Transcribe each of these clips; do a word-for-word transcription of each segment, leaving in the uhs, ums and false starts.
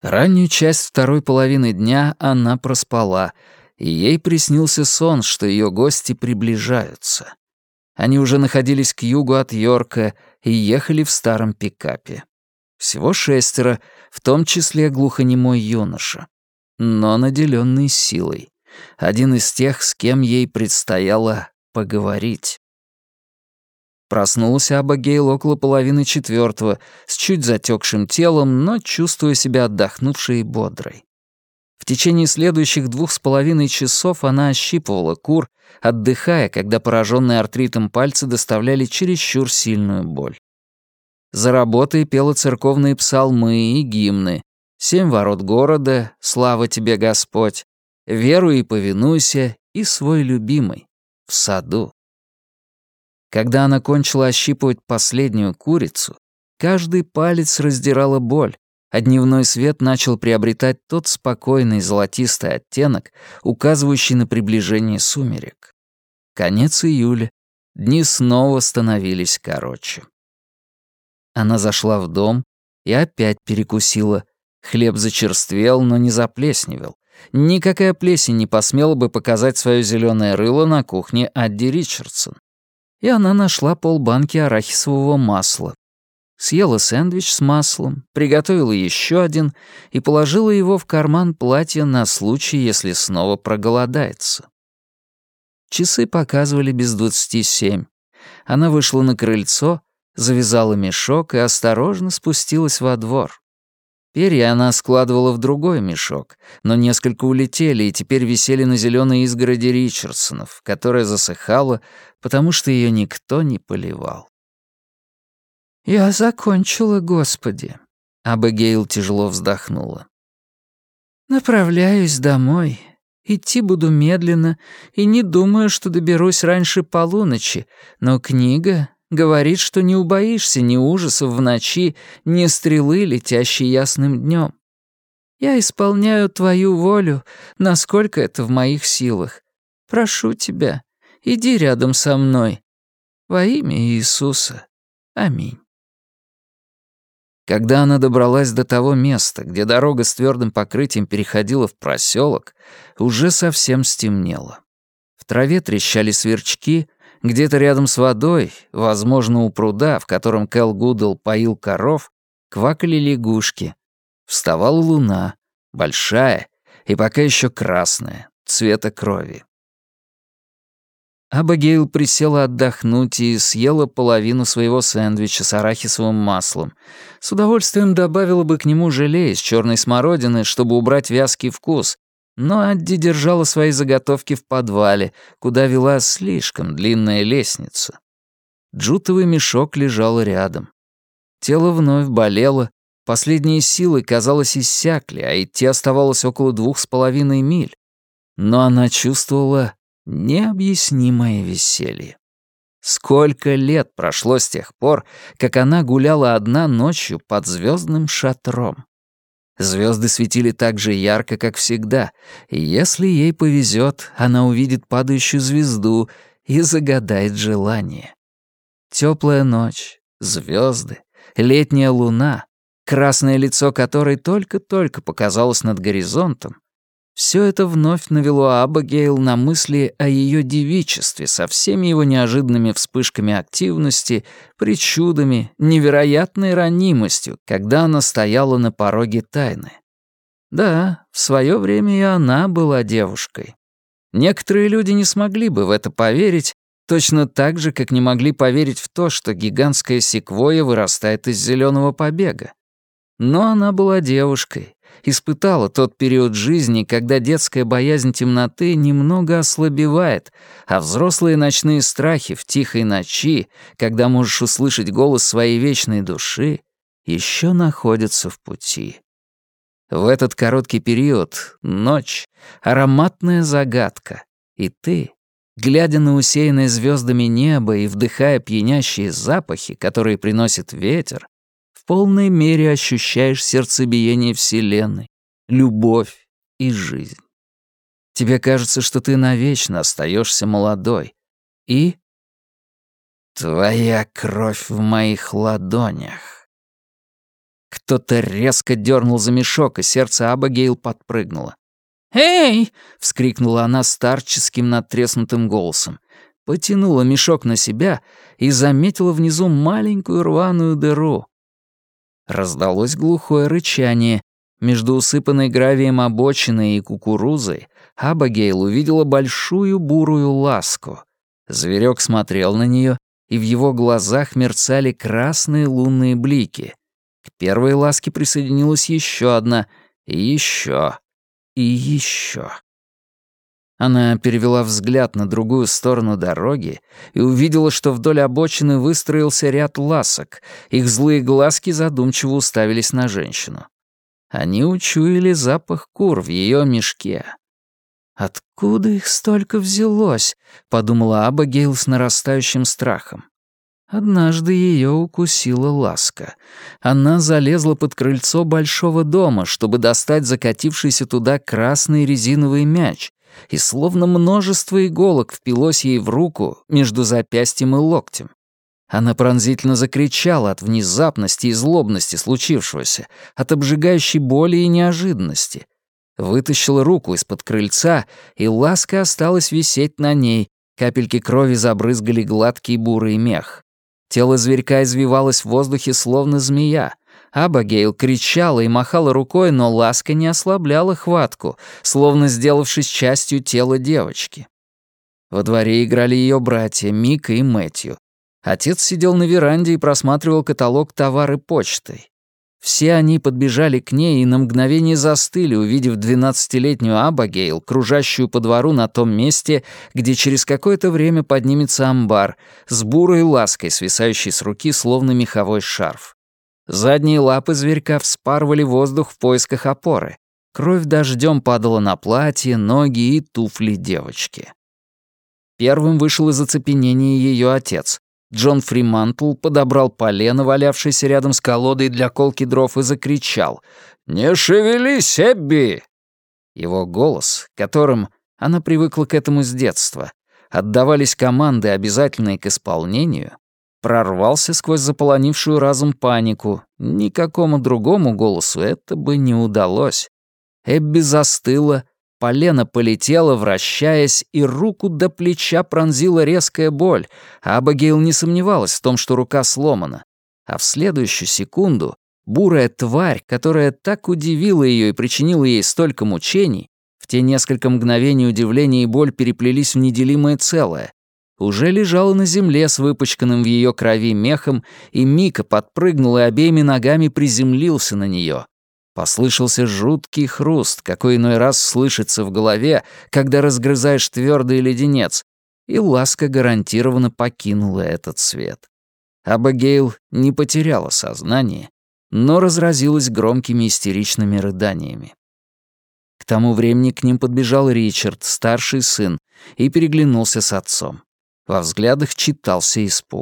Раннюю часть второй половины дня она проспала, и ей приснился сон, что ее гости приближаются. Они уже находились к югу от Йорка и ехали в старом пикапе. Всего шестеро, в том числе глухонемой юноша, но наделенный силой. Один из тех, с кем ей предстояло поговорить. Проснулся Абигейл около половины четвертого, с чуть затекшим телом, но чувствуя себя отдохнувшей и бодрой. В течение следующих двух с половиной часов она ощипывала кур, отдыхая, когда пораженные артритом пальцы доставляли чересчур сильную боль. За работой пела церковные псалмы и гимны: «Семь ворот города», «Слава тебе, Господь», «Веруй и повинуйся» и свой любимый «В саду». Когда она кончила ощипывать последнюю курицу, каждый палец раздирала боль, а дневной свет начал приобретать тот спокойный золотистый оттенок, указывающий на приближение сумерек. Конец июля. Дни снова становились короче. Она зашла в дом и опять перекусила. Хлеб зачерствел, но не заплесневел. Никакая плесень не посмела бы показать свое зеленое рыло на кухне Адди Ричардсон. И она нашла полбанки арахисового масла. Съела сэндвич с маслом, приготовила еще один и положила его в карман платья на случай, если снова проголодается. Часы показывали без двадцати семь. Она вышла на крыльцо, завязала мешок и осторожно спустилась во двор. Перья она складывала в другой мешок, но несколько улетели и теперь висели на зеленой изгороди Ричардсонов, которая засыхала, потому что ее никто не поливал. «Я закончила, Господи», — Абигейл тяжело вздохнула. «Направляюсь домой. Идти буду медленно и не думаю, что доберусь раньше полуночи, но книга говорит, что не убоишься ни ужасов в ночи, ни стрелы, летящей ясным днем. Я исполняю твою волю, насколько это в моих силах. Прошу тебя, иди рядом со мной. Во имя Иисуса. Аминь». Когда она добралась до того места, где дорога с твердым покрытием переходила в проселок, уже совсем стемнело. В траве трещали сверчки, где-то рядом с водой, возможно, у пруда, в котором Кэл Гудл поил коров, квакали лягушки. Вставала луна, большая и пока еще красная, цвета крови. Абигейл присела отдохнуть и съела половину своего сэндвича с арахисовым маслом. С удовольствием добавила бы к нему желе из черной смородины, чтобы убрать вязкий вкус, но Адди держала свои заготовки в подвале, куда вела слишком длинная лестница. Джутовый мешок лежал рядом. Тело вновь болело, последние силы, казалось, иссякли, а идти оставалось около двух с половиной миль. Но она чувствовала необъяснимое веселье. Сколько лет прошло с тех пор, как она гуляла одна ночью под звездным шатром. Звезды светили так же ярко, как всегда, и если ей повезет, она увидит падающую звезду и загадает желание. Теплая ночь, звезды, летняя луна, красное лицо которой только-только показалось над горизонтом, все это вновь навело Абигейл на мысли о ее девичестве со всеми его неожиданными вспышками активности, причудами, невероятной ранимостью, когда она стояла на пороге тайны. Да, в свое время и она была девушкой. Некоторые люди не смогли бы в это поверить, точно так же, как не могли поверить в то, что гигантская секвойя вырастает из зеленого побега. Но она была девушкой, испытала тот период жизни, когда детская боязнь темноты немного ослабевает, а взрослые ночные страхи в тихой ночи, когда можешь услышать голос своей вечной души, еще находятся в пути. В этот короткий период ночь — ароматная загадка, и ты, глядя на усеянное звездами небо и вдыхая пьянящие запахи, которые приносит ветер, в полной мере ощущаешь сердцебиение Вселенной, любовь и жизнь. Тебе кажется, что ты навечно остаешься молодой. И твоя кровь в моих ладонях. Кто-то резко дернул за мешок, и сердце Абигейл подпрыгнуло. «Эй!» — вскрикнула она старческим надтреснутым голосом. Потянула мешок на себя и заметила внизу маленькую рваную дыру. Раздалось глухое рычание. Между усыпанной гравием обочиной и кукурузой Абигейл увидела большую бурую ласку. Зверек смотрел на нее, и в его глазах мерцали красные лунные блики. К первой ласке присоединилась еще одна, и еще, и еще. Она перевела взгляд на другую сторону дороги и увидела, что вдоль обочины выстроился ряд ласок. Их злые глазки задумчиво уставились на женщину. Они учуяли запах кур в ее мешке. «Откуда их столько взялось?» — подумала Абигейл с нарастающим страхом. Однажды ее укусила ласка. Она залезла под крыльцо большого дома, чтобы достать закатившийся туда красный резиновый мяч, и словно множество иголок впилось ей в руку между запястьем и локтем. Она пронзительно закричала от внезапности и злобности случившегося, от обжигающей боли и неожиданности. Вытащила руку из-под крыльца, и ласка осталась висеть на ней, капельки крови забрызгали гладкий бурый мех. Тело зверька извивалось в воздухе, словно змея. Абигейл кричала и махала рукой, но ласка не ослабляла хватку, словно сделавшись частью тела девочки. Во дворе играли ее братья Мика и Мэтью. Отец сидел на веранде и просматривал каталог товары почтой. Все они подбежали к ней и на мгновение застыли, увидев двенадцатилетнюю Абигейл, кружащую по двору на том месте, где через какое-то время поднимется амбар, с бурой лаской, свисающей с руки, словно меховой шарф. Задние лапы зверька вспарывали воздух в поисках опоры. Кровь дождем падала на платье, ноги и туфли девочки. Первым вышел из оцепенения ее отец. Джон Фримантл подобрал полено, валявшееся рядом с колодой для колки дров, и закричал: «Не шевелись, Эбби!» Его голос, которым она привыкла к этому с детства, отдавались команды, обязательные к исполнению, прорвался сквозь заполонившую разум панику. Никакому другому голосу это бы не удалось. Эбби застыла, полено полетело, вращаясь, и руку до плеча пронзила резкая боль, а Абигейл не сомневалась в том, что рука сломана. А в следующую секунду бурая тварь, которая так удивила ее и причинила ей столько мучений, в те несколько мгновений удивления и боль переплелись в неделимое целое, уже лежала на земле с выпачканным в ее крови мехом, и Мика подпрыгнул и обеими ногами приземлился на нее. Послышался жуткий хруст, какой иной раз слышится в голове, когда разгрызаешь твердый леденец, и ласка гарантированно покинула этот свет. Абигейл не потеряла сознание, но разразилась громкими истеричными рыданиями. К тому времени к ним подбежал Ричард, старший сын, и переглянулся с отцом. Во взглядах читался испуг.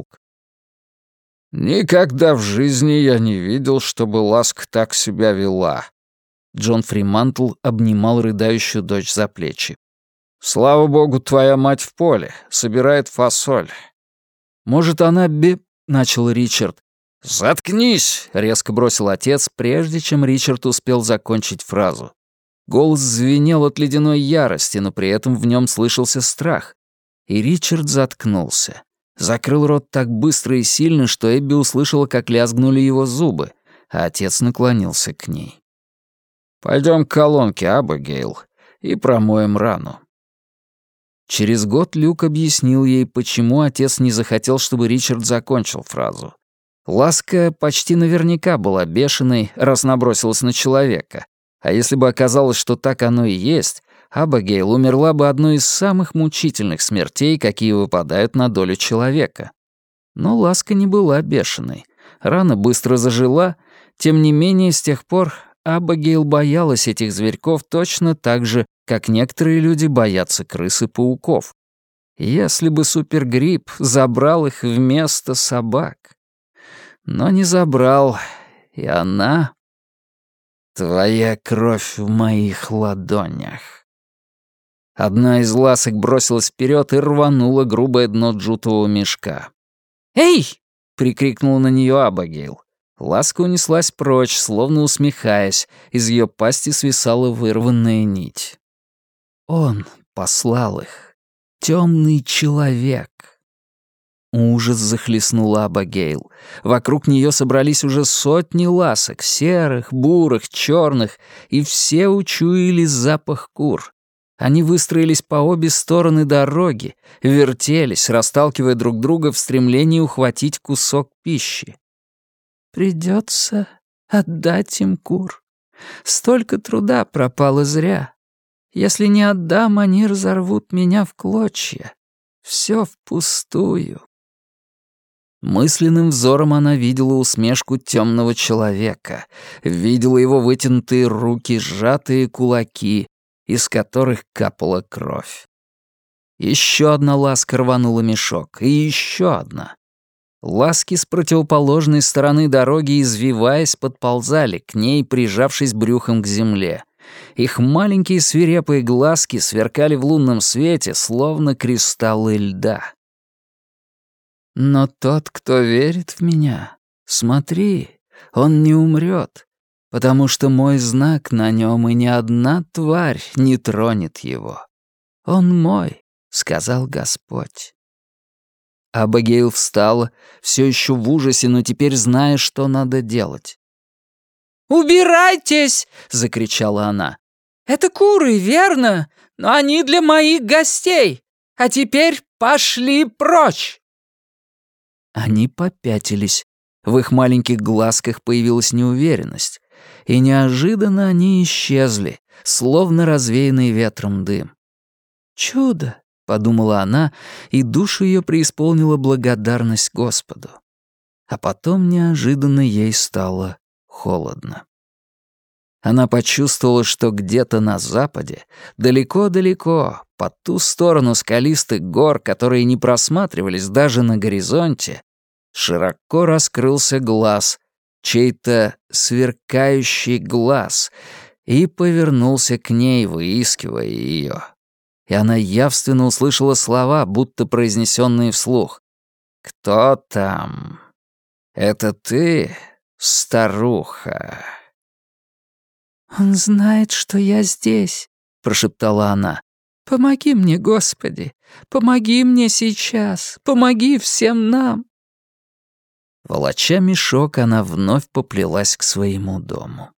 «Никогда в жизни я не видел, чтобы Ласка так себя вела». Джон Фримантл обнимал рыдающую дочь за плечи. «Слава богу, твоя мать в поле, собирает фасоль». «Может, она бе...» — начал Ричард. «Заткнись!» — резко бросил отец, прежде чем Ричард успел закончить фразу. Голос звенел от ледяной ярости, но при этом в нем слышался страх. И Ричард заткнулся. Закрыл рот так быстро и сильно, что Эбби услышала, как лязгнули его зубы, а отец наклонился к ней. «Пойдем к колонке, Абигейл, и промоем рану». Через год Люк объяснил ей, почему отец не захотел, чтобы Ричард закончил фразу. Ласка почти наверняка была бешеной, раз набросилась на человека. А если бы оказалось, что так оно и есть, Абигейл умерла бы одной из самых мучительных смертей, какие выпадают на долю человека. Но Ласка не была бешеной. Рана быстро зажила. Тем не менее, с тех пор Абигейл боялась этих зверьков точно так же, как некоторые люди боятся крыс и пауков. Если бы супергрипп забрал их вместо собак. Но не забрал, и она... «Твоя кровь в моих ладонях». Одна из ласок бросилась вперед и рванула грубое дно джутового мешка. «Эй!» — прикрикнула на нее Абигейл. Ласка унеслась прочь, словно усмехаясь, из ее пасти свисала вырванная нить. Он послал их. Темный человек. Ужас захлестнула Абигейл. Вокруг нее собрались уже сотни ласок, серых, бурых, черных, и все учуяли запах кур. Они выстроились по обе стороны дороги, вертелись, расталкивая друг друга в стремлении ухватить кусок пищи. «Придется отдать им кур. Столько труда пропало зря. Если не отдам, они разорвут меня в клочья. Все впустую». Мысленным взором она видела усмешку темного человека, видела его вытянутые руки, сжатые кулаки, из которых капала кровь. Еще одна ласка рванула мешок, и еще одна. Ласки с противоположной стороны дороги, извиваясь, подползали к ней, прижавшись брюхом к земле. Их маленькие свирепые глазки сверкали в лунном свете, словно кристаллы льда. «Но тот, кто верит в меня, смотри, он не умрет, потому что мой знак на нем, и ни одна тварь не тронет его. Он мой», — сказал Господь. Абигейл встала, все еще в ужасе, но теперь зная, что надо делать. «Убирайтесь!» — закричала она. «Это куры, верно? Но они для моих гостей. А теперь пошли прочь!» Они попятились. В их маленьких глазках появилась неуверенность. И неожиданно они исчезли, словно развеянный ветром дым. «Чудо!» — подумала она, и душу ее преисполнила благодарность Господу. А потом неожиданно ей стало холодно. Она почувствовала, что где-то на западе, далеко-далеко, по ту сторону скалистых гор, которые не просматривались даже на горизонте, широко раскрылся глаз, чей-то сверкающий глаз, и повернулся к ней, выискивая ее. И она явственно услышала слова, будто произнесенные вслух. «Кто там? Это ты, старуха?» «Он знает, что я здесь», — прошептала она. «Помоги мне, Господи! Помоги мне сейчас! Помоги всем нам!» Волоча мешок, она вновь поплелась к своему дому.